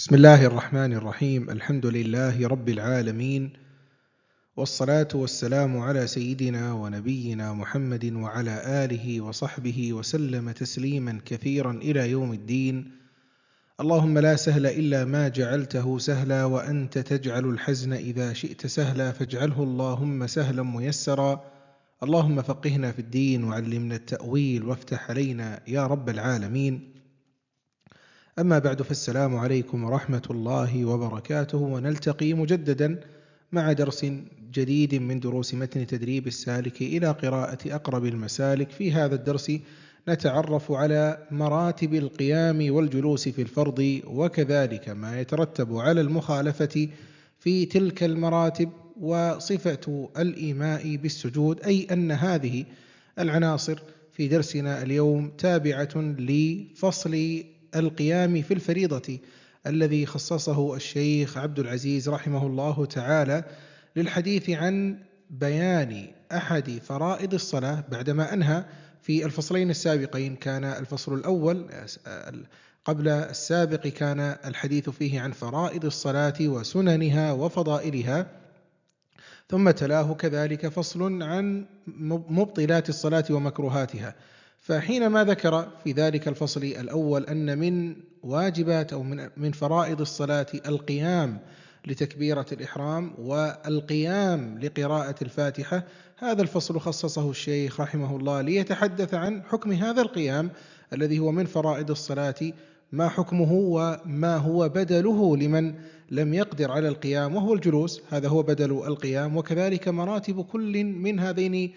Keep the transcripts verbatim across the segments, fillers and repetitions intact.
بسم الله الرحمن الرحيم. الحمد لله رب العالمين، والصلاة والسلام على سيدنا ونبينا محمد وعلى آله وصحبه وسلم تسليما كثيرا إلى يوم الدين. اللهم لا سهل إلا ما جعلته سهلا، وأنت تجعل الحزن إذا شئت سهلا، فاجعله اللهم سهلا ميسرا. اللهم فقهنا في الدين وعلمنا التأويل وافتح علينا يا رب العالمين. أما بعد، فالسلام عليكم ورحمة الله وبركاته، ونلتقي مجددا مع درس جديد من دروس متن تدريب السالك إلى قراءة أقرب المسالك. في هذا الدرس نتعرف على مراتب القيام والجلوس في الفرض، وكذلك ما يترتب على المخالفة في تلك المراتب، وصفة الإيماء بالسجود، أي أن هذه العناصر في درسنا اليوم تابعة لفصل القيام في الفريضة الذي خصصه الشيخ عبد العزيز رحمه الله تعالى للحديث عن بيان أحد فرائض الصلاة، بعدما أنهى في الفصلين السابقين. كان الفصل الأول قبل السابق كان الحديث فيه عن فرائض الصلاة وسننها وفضائلها، ثم تلاه كذلك فصل عن مبطلات الصلاة ومكروهاتها. فحينما ذكر في ذلك الفصل الأول أن من واجبات أو من من فرائض الصلاة القيام لتكبيرة الإحرام والقيام لقراءة الفاتحة، هذا الفصل خصصه الشيخ رحمه الله ليتحدث عن حكم هذا القيام الذي هو من فرائض الصلاة، ما حكمه وما هو بدله لمن لم يقدر على القيام، وهو الجلوس، هذا هو بدل القيام، وكذلك مراتب كل من هذين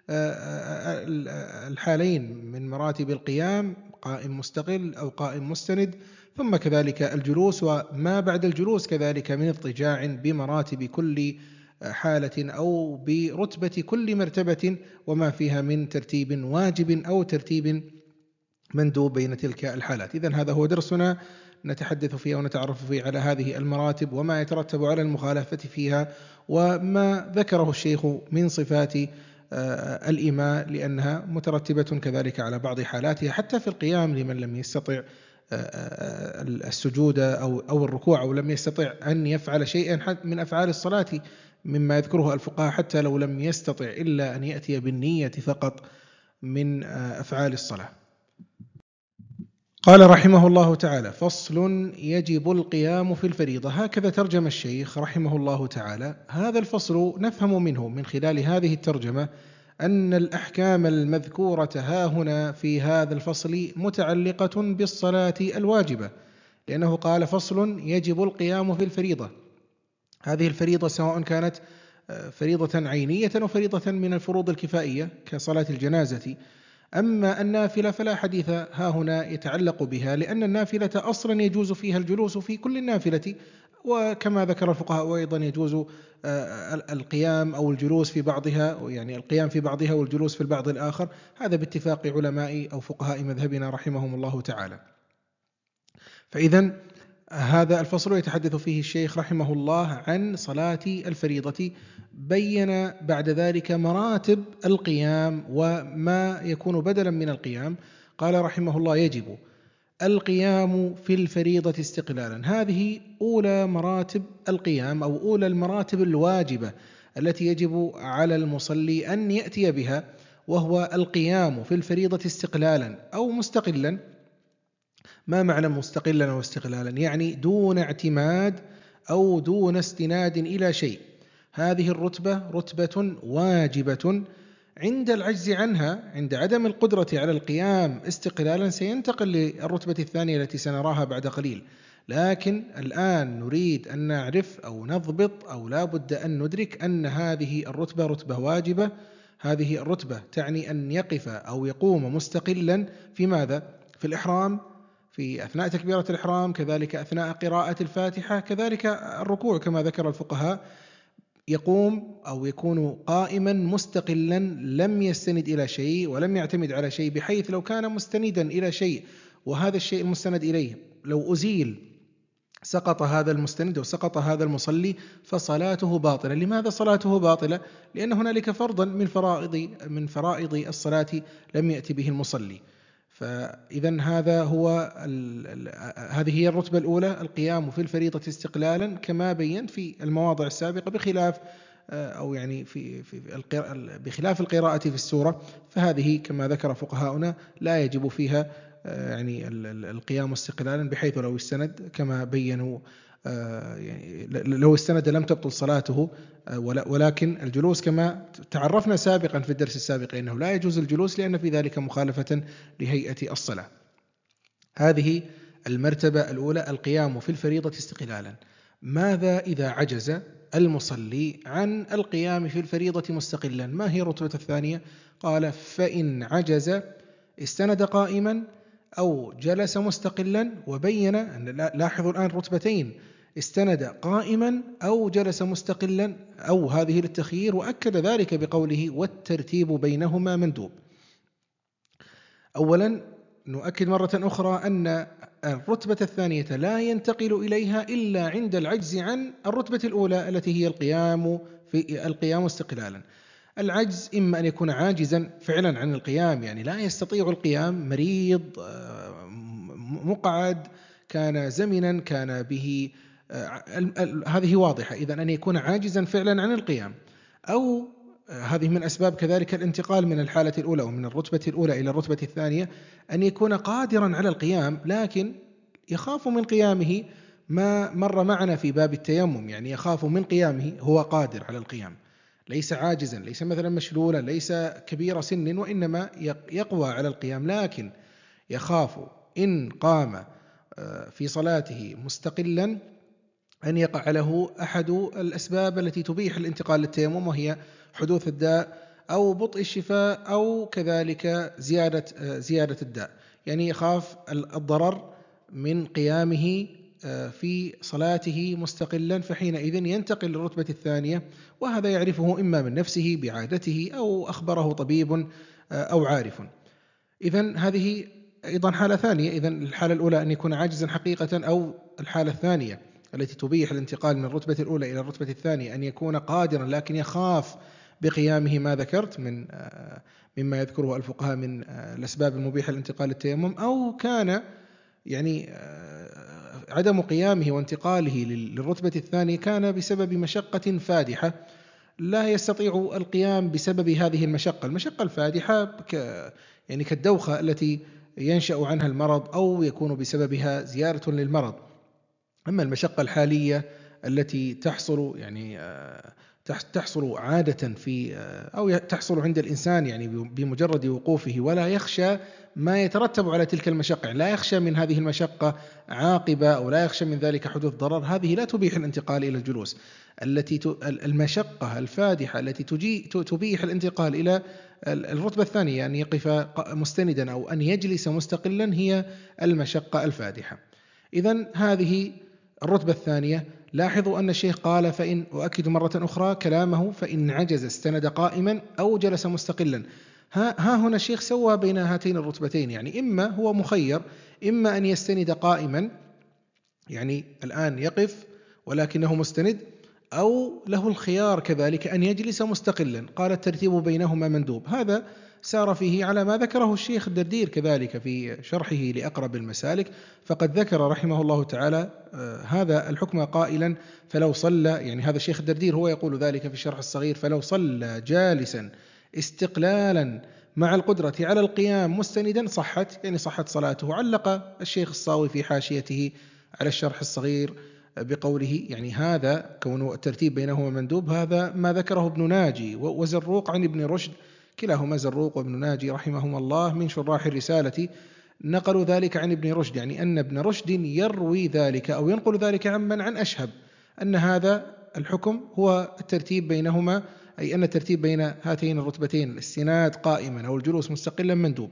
الحالين من مراتب القيام، قائم مستقل أو قائم مستند، ثم كذلك الجلوس وما بعد الجلوس كذلك من اضطجاع بمراتب كل حالة أو برتبة كل مرتبة وما فيها من ترتيب واجب أو ترتيب مندوب بين تلك الحالات. إذن هذا هو درسنا نتحدث فيه ونتعرف فيه على هذه المراتب وما يترتب على المخالفة فيها، وما ذكره الشيخ من صفات الإيماء، لأنها مترتبة كذلك على بعض حالاتها حتى في القيام لمن لم يستطع السجود أو أو الركوع، أو لم يستطع أن يفعل شيئا من أفعال الصلاة مما يذكره الفقهاء، حتى لو لم يستطع إلا أن يأتي بالنية فقط من أفعال الصلاة. قال رحمه الله تعالى: فصل يجب القيام في الفريضة. هكذا ترجم الشيخ رحمه الله تعالى هذا الفصل. نفهم منه من خلال هذه الترجمة أن الأحكام المذكورة ها هنا في هذا الفصل متعلقة بالصلاة الواجبة، لأنه قال فصل يجب القيام في الفريضة. هذه الفريضة سواء كانت فريضة عينية أو فريضة من الفروض الكفائية كصلاة الجنازة. أما النافلة فلا حديث ها هنا يتعلق بها، لأن النافلة أصلا يجوز فيها الجلوس في كل النافلة، وكما ذكر الفقهاء أيضا يجوز القيام أو الجلوس في بعضها، يعني القيام في بعضها والجلوس في البعض الآخر، هذا باتفاق علماء أو فقهاء مذهبنا رحمهم الله تعالى. فإذن هذا الفصل يتحدث فيه الشيخ رحمه الله عن صلاة الفريضة، بين بعد ذلك مراتب القيام وما يكون بدلا من القيام. قال رحمه الله: يجب القيام في الفريضة استقلالا. هذه أولى مراتب القيام أو أولى المراتب الواجبة التي يجب على المصلي أن يأتي بها، وهو القيام في الفريضة استقلالا أو مستقلا. ما معنى مستقلا أو استقلالا؟ يعني دون اعتماد أو دون استناد إلى شيء. هذه الرتبة رتبة واجبة، عند العجز عنها، عند عدم القدرة على القيام استقلالا، سينتقل للرتبة الثانية التي سنراها بعد قليل. لكن الآن نريد أن نعرف أو نضبط أو لا بد أن ندرك أن هذه الرتبة رتبة واجبة. هذه الرتبة تعني أن يقف أو يقوم مستقلا في ماذا؟ في الإحرام، في أثناء تكبيرة الإحرام، كذلك أثناء قراءة الفاتحة، كذلك الركوع كما ذكر الفقهاء، يقوم أو يكون قائما مستقلا لم يستند إلى شيء ولم يعتمد على شيء، بحيث لو كان مستندا إلى شيء وهذا الشيء المستند إليه لو أزيل سقط هذا المستند وسقط هذا المصلي فصلاته باطلة. لماذا صلاته باطلة؟ لأن هنالك فرضا من فرائض من فرائض الصلاة لم يأتي به المصلي. فإذا هذا هو ال ال هذه هي الرتبة الأولى، القيام في الفريضة استقلالا كما بينت في المواضع السابقة، بخلاف أو يعني في في بخلاف القراءة في السورة، فهذه كما ذكر فقهاؤنا لا يجب فيها يعني القيام استقلالا، بحيث لو استند كما بينوا يعني لو استند لم تبطل صلاته، ولكن الجلوس كما تعرفنا سابقا في الدرس السابق أنه لا يجوز الجلوس لأن في ذلك مخالفة لهيئة الصلاة. هذه المرتبة الأولى، القيام في الفريضة استقلالا. ماذا إذا عجز المصلي عن القيام في الفريضة مستقلا؟ ما هي الرتبة الثانية؟ قال: فإن عجز استند قائما أو جلس مستقلا. وبين أن، لاحظوا الآن رتبتين، استند قائما أو جلس مستقلا أو هذه للتخيير، وأكد ذلك بقوله: والترتيب بينهما مندوب. أولا نؤكد مرة أخرى أن الرتبة الثانية لا ينتقل إليها إلا عند العجز عن الرتبة الأولى التي هي القيام في القيام استقلالا. العجز إما أن يكون عاجزا فعلا عن القيام، يعني لا يستطيع القيام، مريض، مقعد، كان زمنا، كان به، هذه واضحة، إذن أن يكون عاجزا فعلا عن القيام. أو هذه من أسباب كذلك الانتقال من الحالة الأولى ومن الرتبة الأولى إلى الرتبة الثانية، أن يكون قادرا على القيام لكن يخاف من قيامه ما مر معنا في باب التيمم، يعني يخاف من قيامه، هو قادر على القيام، ليس عاجزا، ليس مثلا مشلولا، ليس كبير سن، وإنما يقوى على القيام، لكن يخاف إن قام في صلاته مستقلا أن يقع له أحد الأسباب التي تبيح الانتقال للتيمم، وهي حدوث الداء أو بطء الشفاء أو كذلك زيادة زيادة الداء، يعني يخاف الضرر من قيامه في صلاته مستقلا، فحينئذ ينتقل للرتبة الثانية، وهذا يعرفه إما من نفسه بعادته أو أخبره طبيب أو عارف. إذن هذه أيضا حالة ثانية. إذن الحالة الأولى أن يكون عاجزا حقيقة، أو الحالة الثانية التي تبيح الانتقال من الرتبة الأولى إلى الرتبة الثانية أن يكون قادرا لكن يخاف بقيامه ما ذكرت من مما يذكره الفقهاء من الأسباب المبيحة للانتقال للتيمم، أو كان يعني عدم قيامه وانتقاله للرتبة الثانية كان بسبب مشقة فادحة لا يستطيع القيام بسبب هذه المشقة. المشقة الفادحة ك يعني كالدوخة التي ينشأ عنها المرض أو يكون بسببها زيارة للمرض. أما المشقة الحالية التي تحصل يعني تحصل عادة في أو تحصل عند الإنسان يعني بمجرد وقوفه، ولا يخشى ما يترتب على تلك المشقة، لا يخشى من هذه المشقة عاقبة أو لا يخشى من ذلك حدوث ضرر، هذه لا تبيح الانتقال إلى الجلوس. التي المشقة الفادحة التي تجي تبيح الانتقال إلى الرتبة الثانية أن يقف مستندا أو أن يجلس مستقلا هي المشقة الفادحة. إذن هذه الرتبة الثانية. لاحظوا أن الشيخ قال: فإن، وأكد مرة أخرى كلامه، فإن عجز استند قائما أو جلس مستقلا. ها, ها هنا الشيخ سوى بين هاتين الرتبتين، يعني إما هو مخير، إما أن يستند قائما، يعني الآن يقف ولكنه مستند، أو له الخيار كذلك أن يجلس مستقلا. قال: الترتيب بينهما مندوب. هذا سار فيه على ما ذكره الشيخ الدردير كذلك في شرحه لأقرب المسالك، فقد ذكر رحمه الله تعالى هذا الحكم قائلا: فلو صلى، يعني هذا الشيخ الدردير هو يقول ذلك في الشرح الصغير، فلو صلى جالسا استقلالا مع القدرة على القيام مستندا صحت، يعني صحت صلاته. علق الشيخ الصاوي في حاشيته على الشرح الصغير بقوله: يعني هذا كون الترتيب بينهما مندوب، هذا ما ذكره ابن ناجي وزروق عن ابن رشد، كلاهما زروق وابن ناجي رحمهما الله من شراح الرسالة، نقلوا ذلك عن ابن رشد، يعني أن ابن رشد يروي ذلك أو ينقل ذلك عمن عن أشهب، أن هذا الحكم هو الترتيب بينهما، أي أن الترتيب بين هاتين الرتبتين، الاستناد قائما أو الجلوس مستقلا، مندوب.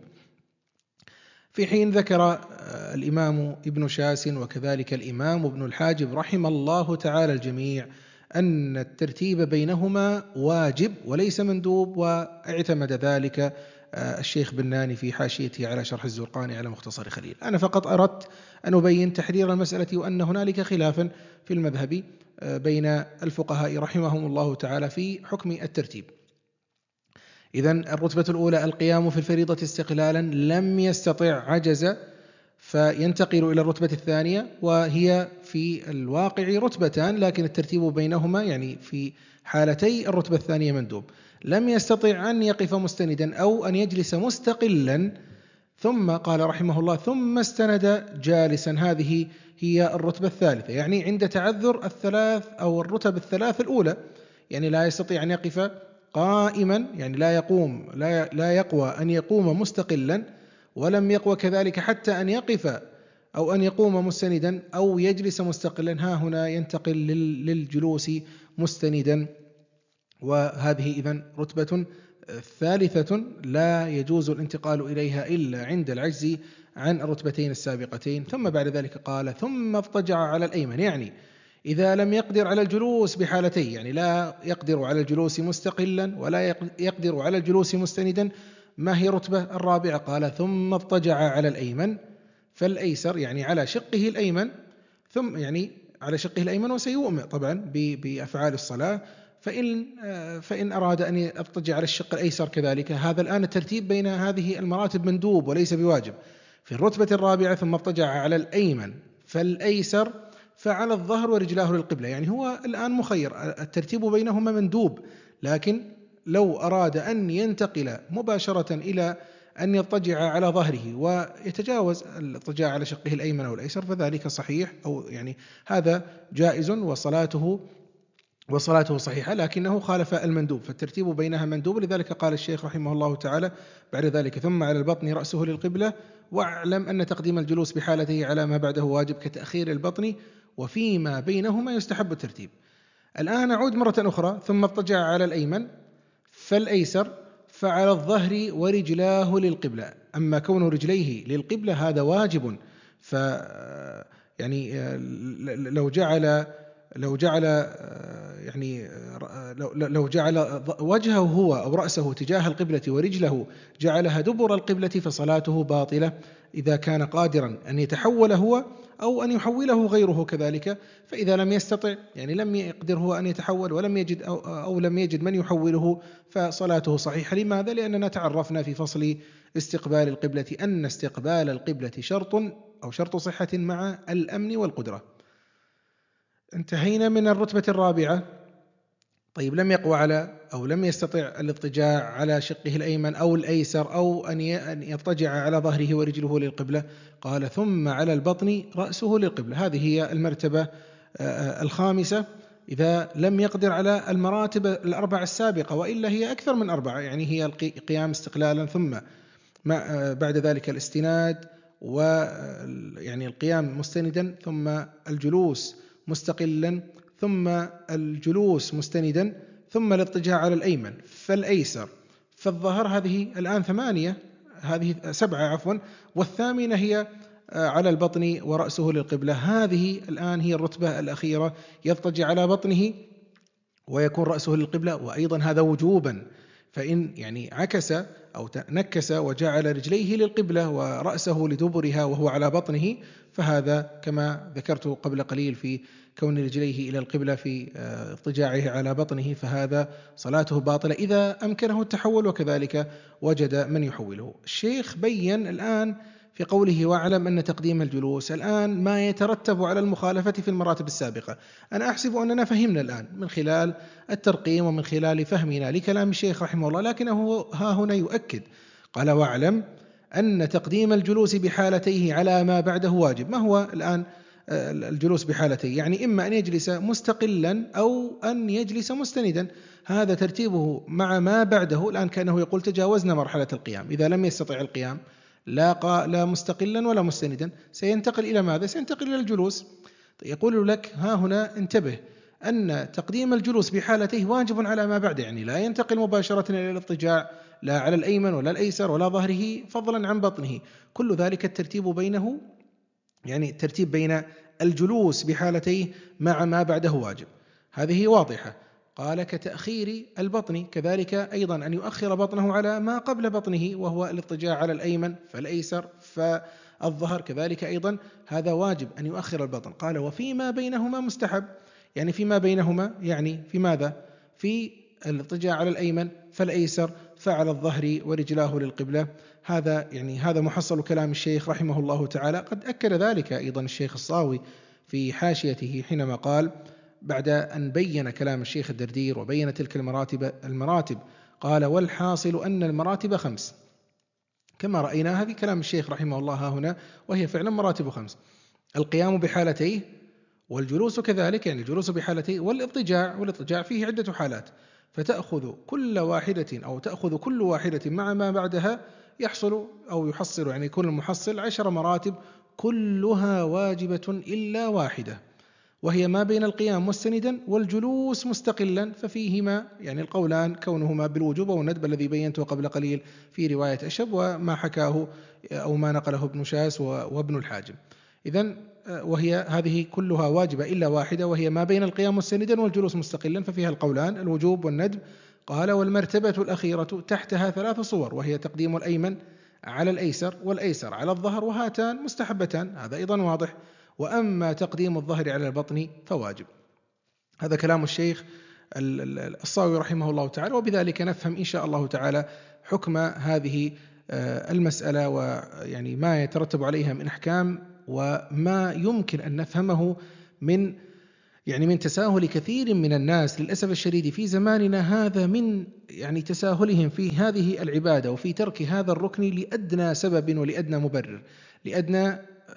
في حين ذكر الإمام ابن شاس وكذلك الإمام ابن الحاجب رحم الله تعالى الجميع أن الترتيب بينهما واجب وليس مندوب، واعتمد ذلك الشيخ بناني في حاشيته على شرح الزرقاني على مختصر خليل. أنا فقط أردت أن أبين تحرير المسألة، وأن هنالك خلافا في المذهب بين الفقهاء رحمهم الله تعالى في حكم الترتيب. إذن الرتبة الأولى القيام في الفريضة استقلالا، لم يستطع عجز فينتقل إلى الرتبة الثانية، وهي في الواقع رتبتان لكن الترتيب بينهما يعني في حالتي الرتبة الثانية مندوب. لم يستطع أن يقف مستندا أو أن يجلس مستقلا، ثم قال رحمه الله ثم استند جالسا، هذه هي الرتبة الثالثة، يعني عند تعذر الثلاث أو الرتب الثلاث الأولى، يعني لا يستطيع أن يقف قائما، يعني لا يقوم لا لا يقوى أن يقوم مستقلا، ولم يقوى كذلك حتى أن يقف أو أن يقوم مستندا أو يجلس مستقلا، ها هنا ينتقل للجلوس مستندا، وهذه إذن رتبة ثالثة لا يجوز الانتقال إليها إلا عند العجز عن الرتبتين السابقتين. ثم بعد ذلك قال ثم اضطجع على الأيمن، يعني إذا لم يقدر على الجلوس بحالتين، يعني لا يقدر على الجلوس مستقلا ولا يقدر على الجلوس مستندا، ما هي الرتبة الرابعة؟ قال ثم اضطجع على الأيمن فالأيسر، يعني على شقه الأيمن، ثم يعني على شقه الأيمن، وسيؤمر طبعا بأفعال الصلاة، فإن فإن أراد أن يضطجع على الشق الأيسر كذلك. هذا الآن الترتيب بين هذه المراتب مندوب وليس بواجب. في الرتبة الرابعة ثم اضطجع على الأيمن فالأيسر فعلى الظهر ورجلاه للقبلة، يعني هو الآن مخير، الترتيب بينهما مندوب، لكن لو أراد أن ينتقل مباشرة إلى أن يضطجع على ظهره ويتجاوز الاضطجاع على شقه الأيمن أو الأيسر فذلك صحيح، أو يعني هذا جائز وصلاته وصلاته صحيحة، لكنه خالف المندوب، فالترتيب بينها مندوب. لذلك قال الشيخ رحمه الله تعالى بعد ذلك ثم على البطن رأسه للقبلة، واعلم أن تقديم الجلوس بحالته على ما بعده واجب كتأخير البطن، وفيما بينهما يستحب الترتيب. الآن أعود مرة أخرى ثم اضطجع على الأيمن فالأيسر فعلى الظهر ورجلاه للقبلة. أما كون رجليه للقبلة هذا واجب، ف يعني لو جعل لو جعل يعني لو جعل وجهه هو أو رأسه تجاه القبلة ورجله جعلها دبر القبلة فصلاته باطلة، إذا كان قادرا أن يتحول هو أو أن يحوله غيره كذلك. فإذا لم يستطع، يعني لم يقدر هو أن يتحول ولم يجد أو, أو لم يجد من يحوله، فصلاته صحيحة. لماذا؟ لأننا تعرفنا في فصل استقبال القبلة أن استقبال القبلة شرط أو شرط صحة مع الأمن والقدرة. انتهينا من الرتبة الرابعة. طيب لم يقوى على أو لم يستطع الاضطجاع على شقه الأيمن أو الأيسر أو أن يضطجع على ظهره ورجله للقبلة، قال ثم على البطن رأسه للقبلة. هذه هي المرتبة الخامسة إذا لم يقدر على المراتب الأربع السابقة، وإلا هي أكثر من أربعة، يعني هي القيام استقلالا، ثم بعد ذلك الاستناد، ويعني القيام مستندا، ثم الجلوس مستقلا، ثم الجلوس مستندا، ثم الاضطجاع على الأيمن فالأيسر فالظهر. هذه الآن ثمانية، هذه سبعة عفوا، والثامنة هي على البطن ورأسه للقبلة. هذه الآن هي الرتبة الأخيرة، يضطجع على بطنه ويكون رأسه للقبلة، وأيضا هذا وجوبا، فإن يعني عكس أو نكس وجعل رجليه للقبلة ورأسه لدبرها وهو على بطنه، فهذا كما ذكرت قبل قليل في كون رجليه إلى القبلة في اضطجاعه على بطنه، فهذا صلاته باطلة إذا أمكنه التحول وكذلك وجد من يحوله. الشيخ بيّن الآن في قوله واعلم أن تقديم الجلوس الآن ما يترتب على المخالفة في المراتب السابقة. أنا أحسب أننا فهمنا الآن من خلال الترقيم ومن خلال فهمنا لكلام الشيخ رحمه الله، لكنه ها هنا يؤكد، قال واعلم أن تقديم الجلوس بحالتيه على ما بعده واجب. ما هو الآن الجلوس بحالتين؟ يعني إما أن يجلس مستقلا أو أن يجلس مستندا، هذا ترتيبه مع ما بعده. الآن كأنه يقول تجاوزنا مرحلة القيام، إذا لم يستطع القيام لا لا مستقلا ولا مستندا سينتقل إلى ماذا؟ سينتقل إلى الجلوس. يقول لك ها هنا انتبه أن تقديم الجلوس بحالته واجب على ما بعد، يعني لا ينتقل مباشرة إلى الاضطجاع لا على الأيمن ولا الأيسر ولا ظهره فضلا عن بطنه، كل ذلك الترتيب بينه، يعني الترتيب بين الجلوس بحالتيه مع ما بعده واجب. هذه واضحة. قال كتأخير البطن، كذلك أيضا أن يؤخر بطنه على ما قبل بطنه وهو الاضطجاع على الأيمن فالأيسر فالظهر، كذلك أيضا هذا واجب أن يؤخر البطن. قال وفيما بينهما مستحب، يعني فيما بينهما يعني في ماذا؟ في الاضطجاع على الأيمن فالأيسر، فعلى الظهر ورجلاه للقبلة. هذا يعني هذا محصل كلام الشيخ رحمه الله تعالى. قد أكد ذلك أيضا الشيخ الصاوي في حاشيته حينما قال بعد أن بين كلام الشيخ الدردير وبين تلك المراتب المراتب قال: والحاصل أن المراتب خمس، كما رأينا هذه كلام الشيخ رحمه الله هنا، وهي فعلا مراتب خمس: القيام بحالتيه، والجلوس كذلك يعني الجلوس بحالتيه، والاضطجاع، والاضطجاع فيه عدة حالات، فتأخذ كل واحدة أو تأخذ كل واحدة مع ما بعدها يحصل أو يحصل يعني كل المحصل عشر مراتب كلها واجبة إلا واحدة، وهي ما بين القيام مستندا والجلوس مستقلا، ففيهما يعني القولان كونهما بالوجوب والندب الذي بينته قبل قليل في رواية أشب وما حكاه أو ما نقله ابن شاس وابن الحاجب. إذن وهي هذه كلها واجبة إلا واحدة، وهي ما بين القيام مستندا والجلوس مستقلا، ففيها القولان الوجوب والندب. قال: والمرتبة الأخيرة تحتها ثلاث صور، وهي تقديم الأيمن على الأيسر، والأيسر على الظهر، وهاتان مستحبتان، هذا أيضا واضح. وأما تقديم الظهر على البطن فواجب. هذا كلام الشيخ الصاوي رحمه الله تعالى، وبذلك نفهم إن شاء الله تعالى حكم هذه المسألة، ويعني ما يترتب عليها من أحكام، وما يمكن أن نفهمه من يعني من تساهل كثير من الناس للأسف الشديد في زماننا هذا، من يعني تساهلهم في هذه العبادة وفي ترك هذا الركن لأدنى سبب ولأدنى مبرر، لأدنى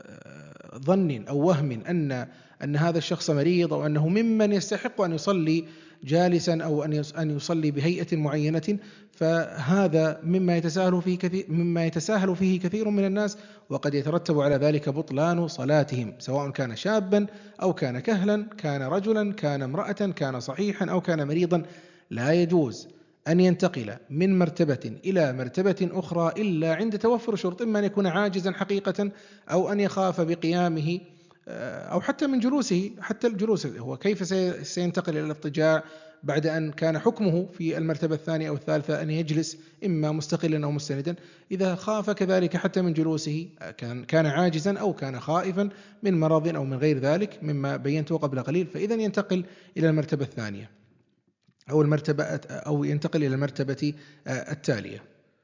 ظن أو وهم أن أن هذا الشخص مريض، أو أنه ممن يستحق أن يصلي جالسا، أو أن يصلي بهيئة معينة. فهذا مما يتساهل فيه كثير مما يتساهل فيه كثير من الناس، وقد يترتب على ذلك بطلان صلاتهم، سواء كان شابا أو كان كهلا، كان رجلا، كان امرأة، كان صحيحا أو كان مريضا. لا يجوز أن ينتقل من مرتبة إلى مرتبة أخرى إلا عند توفر شرط، إما أن يكون عاجزا حقيقة، أو أن يخاف بقيامه، أو حتى من جلوسه. حتى الجلوس هو كيف سينتقل إلى الاضطجاع بعد أن كان حكمه في المرتبة الثانية أو الثالثة أن يجلس إما مستقلا أو مستندا؟ إذا خاف كذلك حتى من جلوسه، كان كان عاجزا أو كان خائفا من مرض أو من غير ذلك مما بينته قبل قليل، فإذا ينتقل إلى المرتبة الثانية أو المرتبة أو ينتقل إلى المرتبة التالية.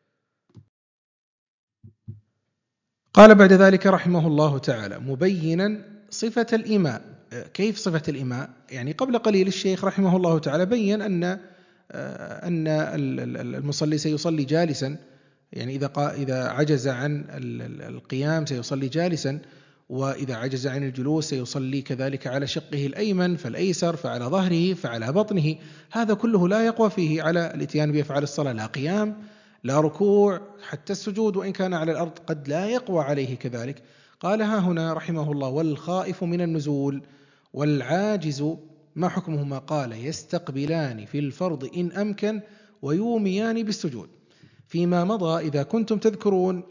قال بعد ذلك رحمه الله تعالى مبينا صفة الإيماء. كيف صفة الإيماء؟ يعني قبل قليل الشيخ رحمه الله تعالى بيّن أن أن المصلي سيصلي جالسا، يعني إذا إذا عجز عن القيام سيصلي جالسا، وإذا عجز عن الجلوس سيصلي كذلك على شقه الأيمن فالأيسر، فعلى ظهره، فعلى بطنه. هذا كله لا يقوى فيه على الاتيان بأفعال الصلاة، لا قيام، لا ركوع، حتى السجود وإن كان على الأرض قد لا يقوى عليه كذلك. قال ها هنا رحمه الله: والخائف من النزول والعاجز ما حكمهما؟ قال: يستقبلان في الفرض إن أمكن، ويوميان بالسجود. فيما مضى إذا كنتم تذكرون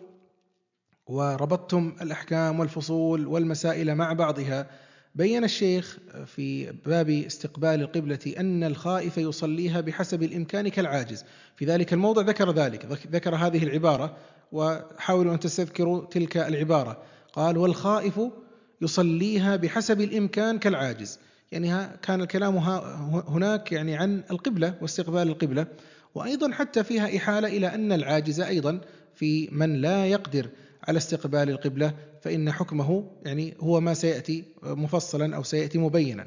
وربطتم الأحكام والفصول والمسائل مع بعضها، بين الشيخ في باب استقبال القبلة أن الخائف يصليها بحسب الإمكان كالعاجز. في ذلك الموضع ذكر ذلك، ذكر هذه العبارة، وحاولوا أن تستذكروا تلك العبارة. قال: والخائف يصليها بحسب الإمكان كالعاجز، يعني كان الكلام هناك يعني عن القبلة واستقبال القبلة، وأيضا حتى فيها إحالة إلى أن العاجز أيضا في من لا يقدر على استقبال القبلة فإن حكمه يعني هو ما سيأتي مفصلا أو سيأتي مبينا.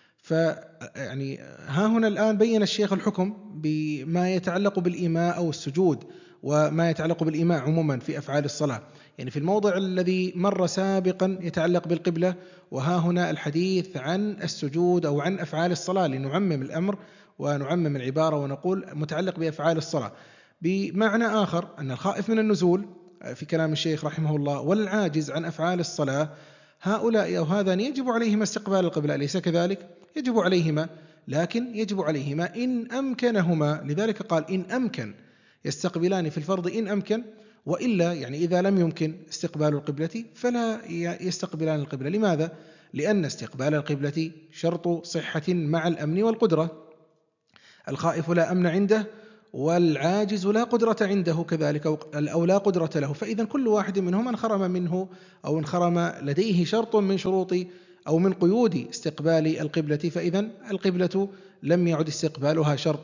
فيعني ها هنا الآن بين الشيخ الحكم بما يتعلق بالإيماء أو السجود، وما يتعلق بالإيماء عموما في أفعال الصلاة، يعني في الموضع الذي مر سابقا يتعلق بالقبلة، وها هنا الحديث عن السجود أو عن أفعال الصلاة، لنعمم الأمر ونعمم العبارة ونقول متعلق بأفعال الصلاة. بمعنى آخر أن الخائف من النزول في كلام الشيخ رحمه الله والعاجز عن أفعال الصلاة، هؤلاء أو هذان يجب عليهما استقبال القبلة، أليس كذلك؟ يجب عليهما، لكن يجب عليهما إن أمكنهما، لذلك قال إن أمكن، يستقبلان في الفرض إن أمكن، وإلا يعني إذا لم يمكن استقبال القبلة فلا يستقبلان القبلة. لماذا؟ لأن استقبال القبلة شرط صحة مع الأمن والقدرة. الخائف لا أمن عنده، والعاجز لا قدرة عنده كذلك، أو لا قدرة له، فإذا كل واحد منهم انخرم منه أو انخرم لديه شرط من شروط أو من قيود استقبال القبلة، فإذا القبلة لم يعد استقبالها شرطا،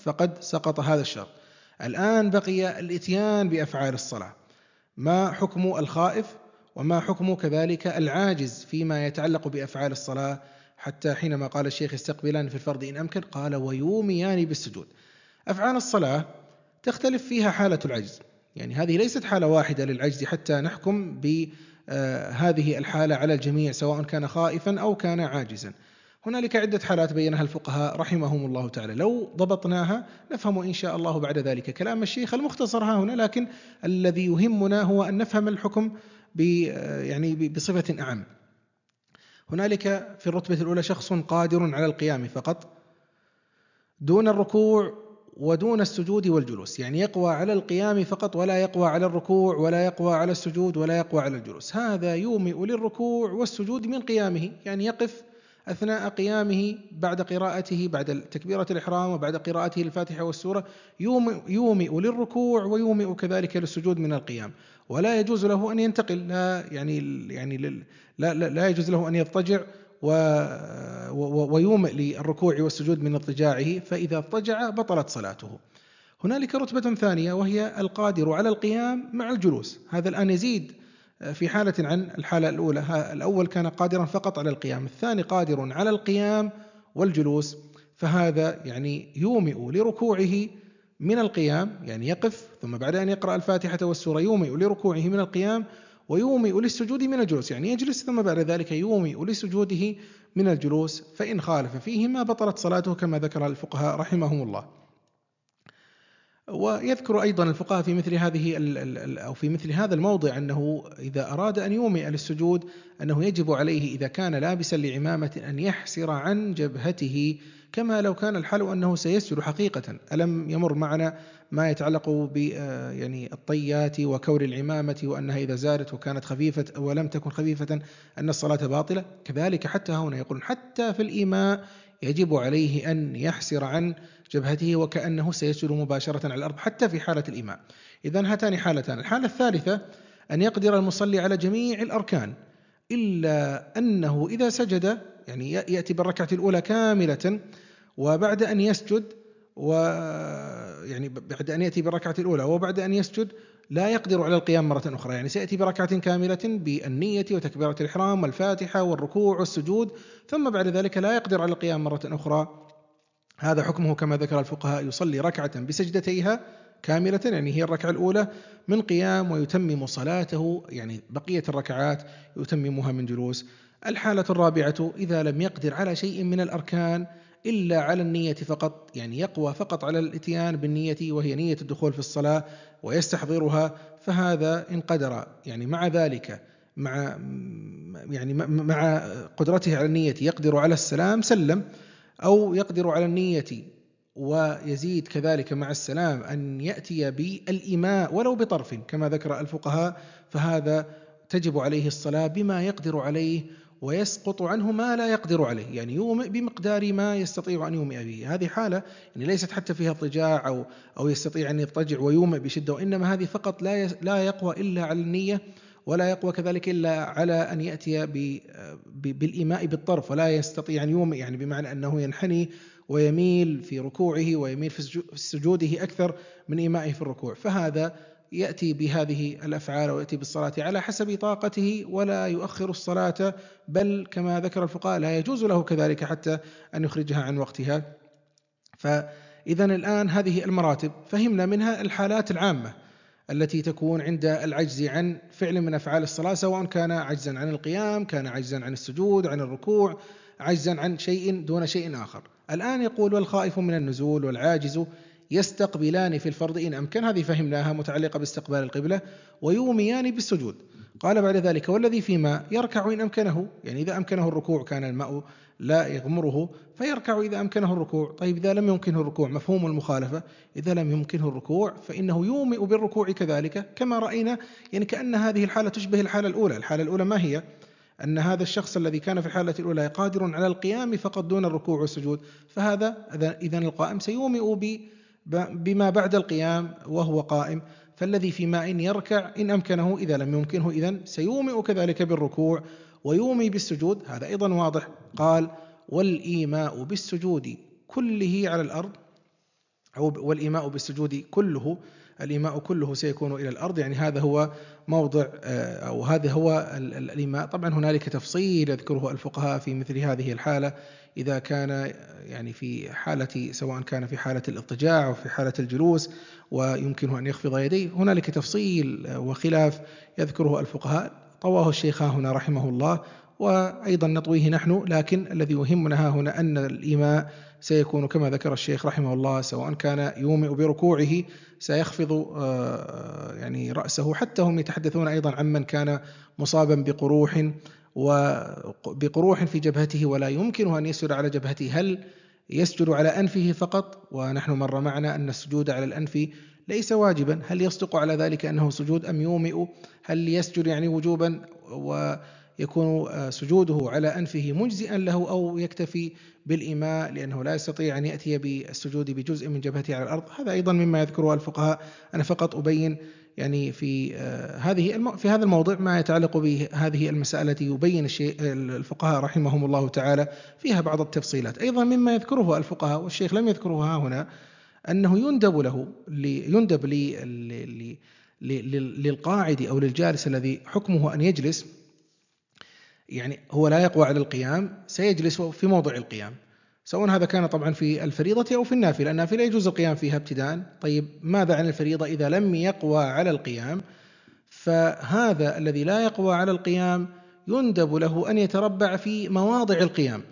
فقد سقط هذا الشرط. الآن بقي الإتيان بأفعال الصلاة. ما حكم الخائف وما حكم كذلك العاجز فيما يتعلق بأفعال الصلاة؟ حتى حينما قال الشيخ يستقبلان في الفرض إن أمكن، قال ويوميان بالسجود. أفعال الصلاة تختلف فيها حالة العجز، يعني هذه ليست حالة واحدة للعجز حتى نحكم بهذه الحالة على الجميع سواء كان خائفا أو كان عاجزا. هنالك عدة حالات بينها الفقهاء رحمهم الله تعالى، لو ضبطناها نفهم إن شاء الله بعد ذلك كلام الشيخ المختصر ها هنا، لكن الذي يهمنا هو أن نفهم الحكم يعني بصفة أعم. هنالك في الرتبة الأولى شخص قادر على القيام فقط دون الركوع ودون السجود والجلوس، يعني يقوى على القيام فقط ولا يقوى على الركوع ولا يقوى على السجود ولا يقوى على الجلوس. هذا يومئ للركوع والسجود من قيامه، يعني يقف أثناء قيامه بعد قراءته بعد تكبيرة الإحرام وبعد قراءته للفاتحة والسورة، يومئ للركوع ويومئ كذلك للسجود من القيام، ولا يجوز له أن ينتقل، لا يعني يعني لا لا, لا يجوز له أن يضطجع ويومئ للركوع والسجود من اضطجاعه، فإذا اضطجع بطلت صلاته. هنالك رتبة ثانية وهي القادر على القيام مع الجلوس، هذا الآن يزيد في حالة عن الحالة الأولى. الأول كان قادرا فقط على القيام، الثاني قادر على القيام والجلوس، فهذا يعني يومئ لركوعه من القيام، يعني يقف ثم بعد أن يقرأ الفاتحة والسورة يومئ لركوعه من القيام ويومئ للسجود من الجلوس، يعني يجلس ثم بعد ذلك يومئ لسجوده من الجلوس، فإن خالف فيهما بطلت صلاته كما ذكر الفقهاء رحمهم الله. ويذكر أيضا الفقهاء في مثل هذه أو في مثل هذا الموضع أنه إذا أراد أن يومئ للسجود أنه يجب عليه إذا كان لابسا لعمامة أن يحسر عن جبهته كما لو كان الحال أنه سيسجد حقيقة. ألم يمر معنا ما يتعلق ب يعني الطيات وكور العمامة وأنها إذا زادت وكانت خفيفة ولم تكن خفيفة أن الصلاة باطلة؟ كذلك حتى هنا يقول حتى في الإيماء يجب عليه أن يحسر عن جبهته وكأنه سيسجد مباشرة على الأرض حتى في حالة الإيماء. إذن هاتان حالتان. الحالة الثالثة أن يقدر المصلي على جميع الأركان إلا أنه إذا سجد يعني يأتي بالركعة الأولى كاملة وبعد أن يسجد ويعني بعد أن يأتي بالركعة الأولى وبعد أن يسجد لا يقدر على القيام مرة أخرى، يعني سيأتي بركعة كاملة بالنية وتكبيرة الإحرام والفاتحة والركوع والسجود ثم بعد ذلك لا يقدر على القيام مرة أخرى. هذا حكمه كما ذكر الفقهاء، يصلي ركعة بسجدتيها كاملة يعني هي الركعة الأولى من قيام ويتمم صلاته، يعني بقية الركعات يتممها من جلوس. الحالة الرابعة إذا لم يقدر على شيء من الأركان إلا على النية فقط، يعني يقوى فقط على الاتيان بالنية وهي نية الدخول في الصلاة ويستحضرها، فهذا إن قدر يعني مع ذلك مع يعني مع قدرته على النية يقدر على السلام سلم، أو يقدر على النية ويزيد كذلك مع السلام أن يأتي بالإيماء ولو بطرف كما ذكر الفقهاء، فهذا تجب عليه الصلاة بما يقدر عليه ويسقط عنه ما لا يقدر عليه، يعني يومئ بمقدار ما يستطيع أن يومئ به. هذه حالة يعني ليست حتى فيها اضطجاع أو أو يستطيع أن يضطجع ويومئ بشدة، وإنما هذه فقط لا لا يقوى إلا على النية ولا يقوى كذلك إلا على أن يأتي بالإيماء بالطرف، ولا يستطيع أن يومئ يعني بمعنى أنه ينحني ويميل في ركوعه ويميل في سجوده أكثر من إيمائه في الركوع، فهذا يأتي بهذه الأفعال ويأتي بالصلاة على حسب طاقته ولا يؤخر الصلاة، بل كما ذكر الفقهاء لا يجوز له كذلك حتى أن يخرجها عن وقتها. فإذا الآن هذه المراتب فهمنا منها الحالات العامة التي تكون عند العجز عن فعل من أفعال الصلاة، سواء كان عجزا عن القيام، كان عجزا عن السجود، عن الركوع، عجزا عن شيء دون شيء آخر. الآن يقول والخائف من النزول والعاجز يستقبلان في الفرض إن أمكن، هذه فهمناها متعلقة باستقبال القبلة، ويوميان بالسجود. قال بعد ذلك والذي في ماء يركع إن أمكنه، يعني إذا أمكنه الركوع كان الماء لا يغمره فيركع إذا أمكنه الركوع. طيب إذا لم يمكنه الركوع مفهوم المخالفة، إذا لم يمكنه الركوع فإنه يومئ بالركوع كذلك كما رأينا، يعني كأن هذه الحالة تشبه الحالة الأولى. الحالة الأولى ما هي؟ أن هذا الشخص الذي كان في الحالة الأولى قادر على القيام فقط دون الركوع والسجود، فهذا إذن القائم سيومئ بما بعد القيام وهو قائم. فالذي في ماء يركع إن أمكنه، إذا لم يمكنه إذن سيومئ كذلك بالركوع ويومئ بالسجود، هذا أيضا واضح. قال والإيماء بالسجود كله على الأرض أو والإيماء بالسجود كله، الإيماء كله سيكون إلى الأرض، يعني هذا هو موضع أو هذا هو الإيماء. طبعا هنالك تفصيل يذكره الفقهاء في مثل هذه الحالة، إذا كان يعني في حالة، سواء كان في حالة الاضطجاع أو في حالة الجلوس ويمكنه أن يخفض يديه، هنالك تفصيل وخلاف يذكره الفقهاء طواه الشيخ هنا رحمه الله، وأيضا نطويه نحن، لكن الذي يهمنا هنا أن الإيماء سيكون كما ذكر الشيخ رحمه الله، سواء كان يومئ بركوعه سيخفض يعني رأسه، حتى هم يتحدثون أيضا عن من كان مصابا بقروح وبقروح في جبهته ولا يمكنه أن يسجد على جبهته، هل يسجد على أنفه فقط؟ ونحن مر معنا أن السجود على الأنف ليس واجبا، هل يصدق على ذلك أنه سجود أم يومئ؟ هل يسجد يعني وجوبا ويكون سجوده على أنفه مجزئا له، أو يكتفي بالإيماء لأنه لا يستطيع أن يأتي بالسجود بجزء من جبهته على الأرض؟ هذا أيضا مما يذكره الفقهاء. أنا فقط أبين يعني في هذه في هذا الموضع ما يتعلق بهذه المسألة التي يبين الشيء الفقهاء رحمهم الله تعالى فيها بعض التفصيلات. أيضا مما يذكره الفقهاء والشيخ لم يذكرها هنا، أنه يندب له يندب للقاعد أو للجالس الذي حكمه أن يجلس، يعني هو لا يقوى على القيام، سيجلس في موضع القيام، سواء هذا كان طبعا في الفريضة أو في النافلة. النافلة يجوز القيام فيها ابتداء، طيب ماذا عن الفريضة إذا لم يقوى على القيام؟ فهذا الذي لا يقوى على القيام يندب له أن يتربع في مواضع القيام.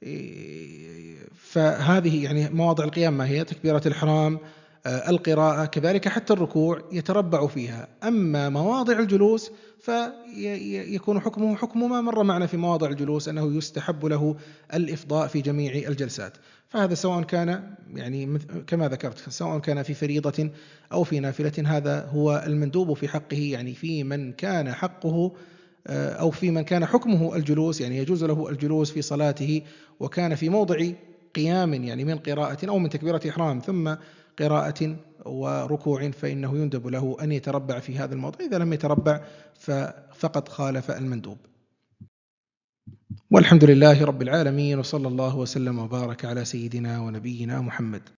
فهذه يعني مواضع القيام ما هي؟ تكبيرة الإحرام، القراءة، كذلك حتى الركوع يتربع فيها. أما مواضع الجلوس فيكون حكمه حكم ما مر معنا في مواضع الجلوس، أنه يستحب له الإفضاء في جميع الجلسات. فهذا سواء كان يعني كما ذكرت، سواء كان في فريضة أو في نافلة، هذا هو المندوب في حقه، يعني في من كان حقه أو في من كان حكمه الجلوس، يعني يجوز له الجلوس في صلاته وكان في موضع قيام، يعني من قراءة أو من تكبيرة إحرام ثم قراءة وركوع، فإنه يندب له أن يتربع في هذا الموضع. إذا لم يتربع فقد خالف المندوب. والحمد لله رب العالمين، وصلى الله وسلم وبارك على سيدنا ونبينا محمد.